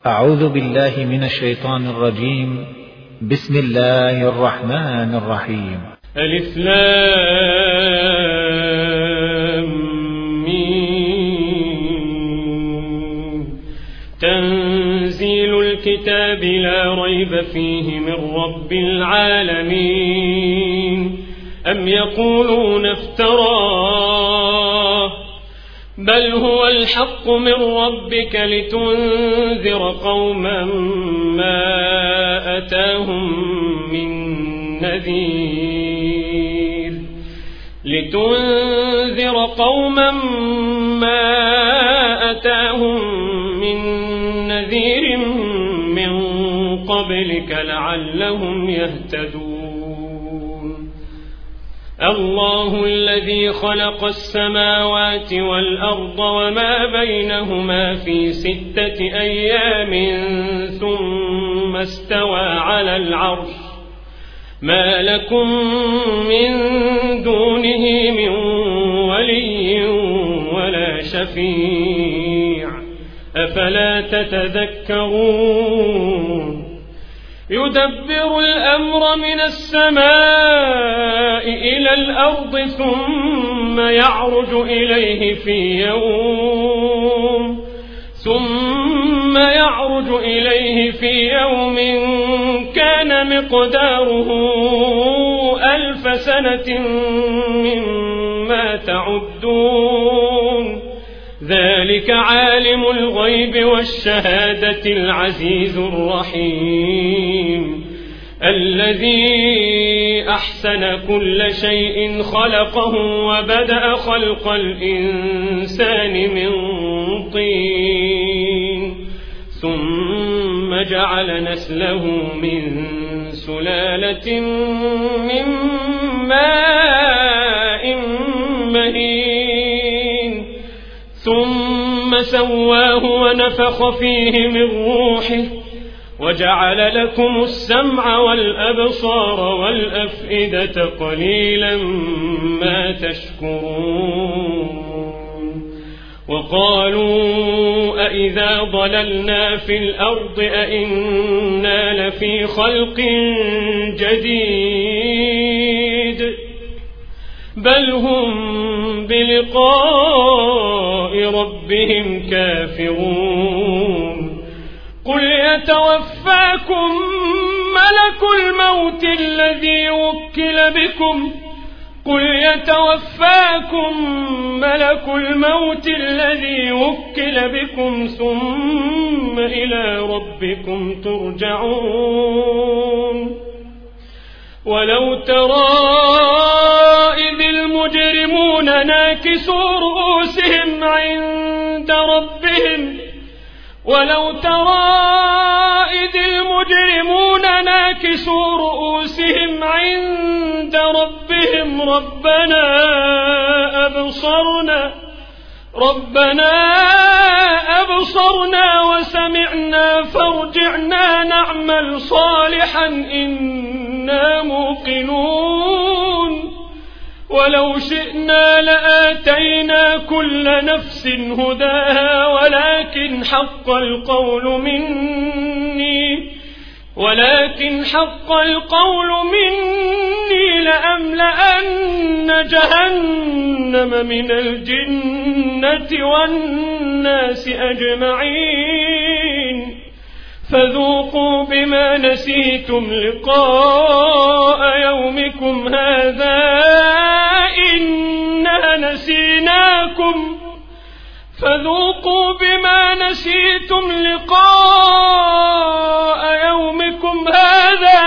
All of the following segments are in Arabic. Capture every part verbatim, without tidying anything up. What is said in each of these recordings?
أعوذ بالله من الشيطان الرجيم. بسم الله الرحمن الرحيم. ألف لام ميم. تنزيل الكتاب لا ريب فيه من رب العالمين. أم يقولون افتراه بل هو الحق من ربك لتنذر قوما ما أتاهم من نذير لتنذر قوما ما أتاهم من نذير من قبلك لعلهم يهتدون. الله الذي خلق السماوات والأرض وما بينهما في ستة أيام ثم استوى على العرش ما لكم من دونه من ولي ولا شفيع أفلا تتذكرون. يدبر الأمر من السماء إلى الأرض ثم يعرج إليه في يوم ثم يعرج إليه في يوم كان مقداره ألف سنة مما تعدون. ذلك عالم الغيب والشهادة العزيز الرحيم الذي أحسن كل شيء خلقه وبدأ خلق الإنسان من طين ثم جعل نسله من سلالة من ماء مهين ثم سواه ونفخ فيه من روحه وجعل لكم السمع والأبصار والأفئدة قليلا ما تشكرون. وقالوا أئذا ضللنا في الأرض أئنا لفي خلق جديد بل هم بلقاء ربهم كافرون. قل يتوفاكم ملك الموت الذي وكل بكم قل يتوفاكم ملك الموت الذي وكل بكم ثم إلى ربكم ترجعون. ولو ترى إذ المجرمون ناكسوا رؤوسهم عند ربهم ولو ترى إذ المجرمون ناكسوا رؤوسهم عند ربهم ربنا أبصرنا ربنا أبصرنا وسمعنا فارجعنا نعمل صالحا إنا موقنون. ولو شئنا لآتينا كل نفس هداها ولكن حق القول مني ولكن حق القول مني لأملأن جهنم من الجنة والناس أجمعين. فذوقوا بما نسيتم لقاء يومكم هذا إنا نسيناكم فذوقوا بما نسيتم لقاء يومكم هذا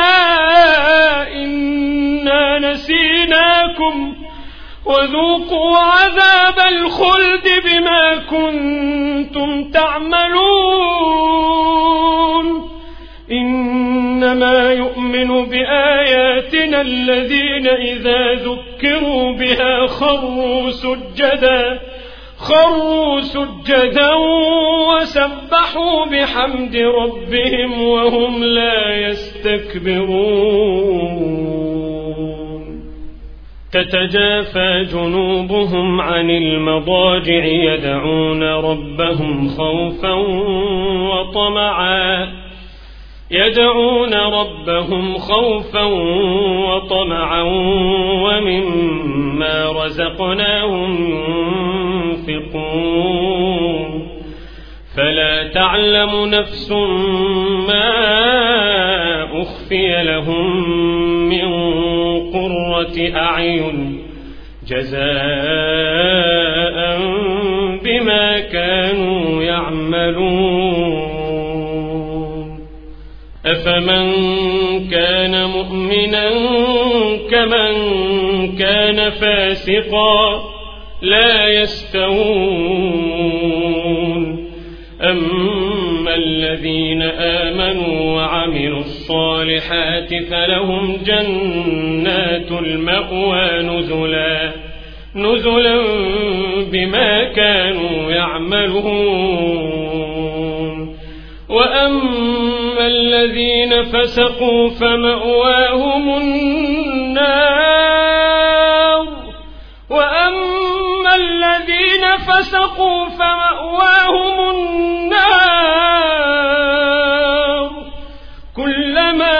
إنا نسيناكم وذوقوا عذاب الخلد بما كنتم تعملون. إنما يؤمن بآياتنا الذين إذا ذكروا بها خروا سجدا خروا سجدا وسبحوا بحمد ربهم وهم لا يستكبرون. تتجافى جنوبهم عن المضاجع يدعون ربهم خوفا وطمعا يدعون ربهم خوفا وطمعا ومما رزقناهم ينفقون فلا تعلم نفس ما أخفي لهم من قرة أعين جزاء بما كانوا يعملون أفمن كان مؤمنا كمن كان فاسقا لا يستوون أما الذين آمنوا وعملوا الصالحات فلهم جنات المأوى نزلا نزلا بما كانوا يعملون وأما الذين فسقوا فمأواهم النار وأما الذين فسقوا فمأواهم النار كلما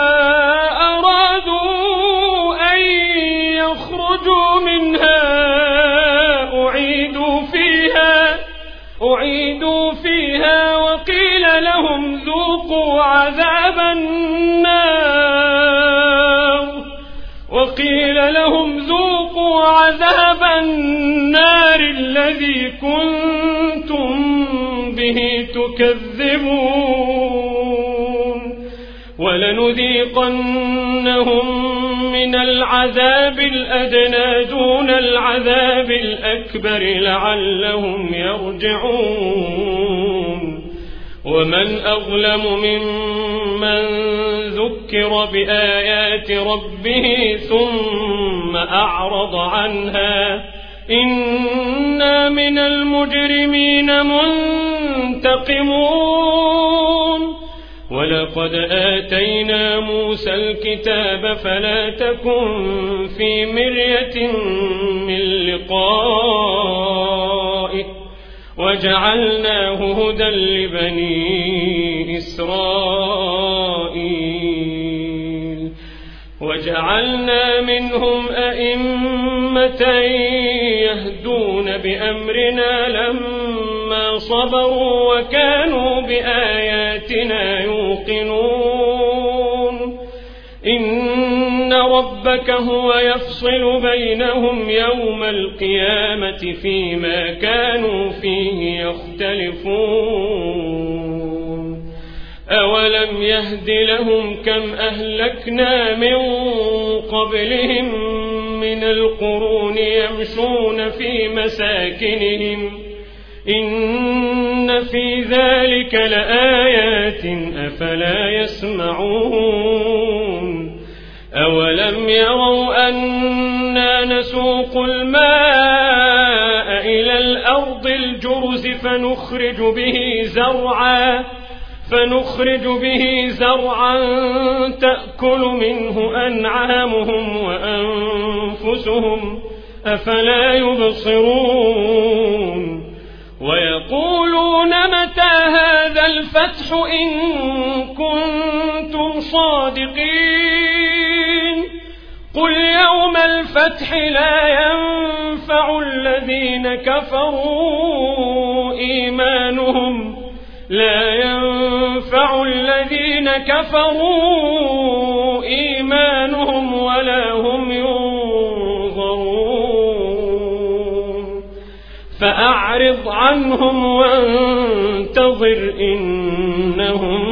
أرادوا أن يخرجوا منها أعيدوا فيها أعيدوا فيها وقيل لهم ذوقوا عذاب النار وقيل لهم ذوقوا عذاب النار الذي كنتم به تكذبون ولنذيقنهم من العذاب الأدنى دون العذاب الأكبر لعلهم يرجعون ومن أظلم ممن ذكر بآيات ربه ثم أعرض عنها إنا من المجرمين منتقمون ولقد آتينا موسى الكتاب فلا تكن في مرية من لقائه وجعلناه هدى لبني إسرائيل وجعلنا منهم أئمة يهدون بأمرنا لما صبروا وكانوا بآياتنا يوقنون إن ربك هو يفصل بينهم يوم القيامة فيما كانوا فيه يختلفون أولم يهد لهم كم أهلكنا من قبلهم من القرون يمشون في مساكنهم إن في ذلك لآيات أفلا يسمعون أولم يروا أنا نسوق الماء إلى الأرض الجرز فنخرج به زرعا فنخرج به زرعا تأكل منه أنعامهم وأنفسهم أفلا يبصرون ويقولون متى هذا الفتح إن كنتم صادقين قل يوم الفتح لا ينفع الذين كفروا إيمانهم لا ينفع الذين كفروا إيمانهم ولا هم ينظرون فأعرض عنهم وانتظر إنهم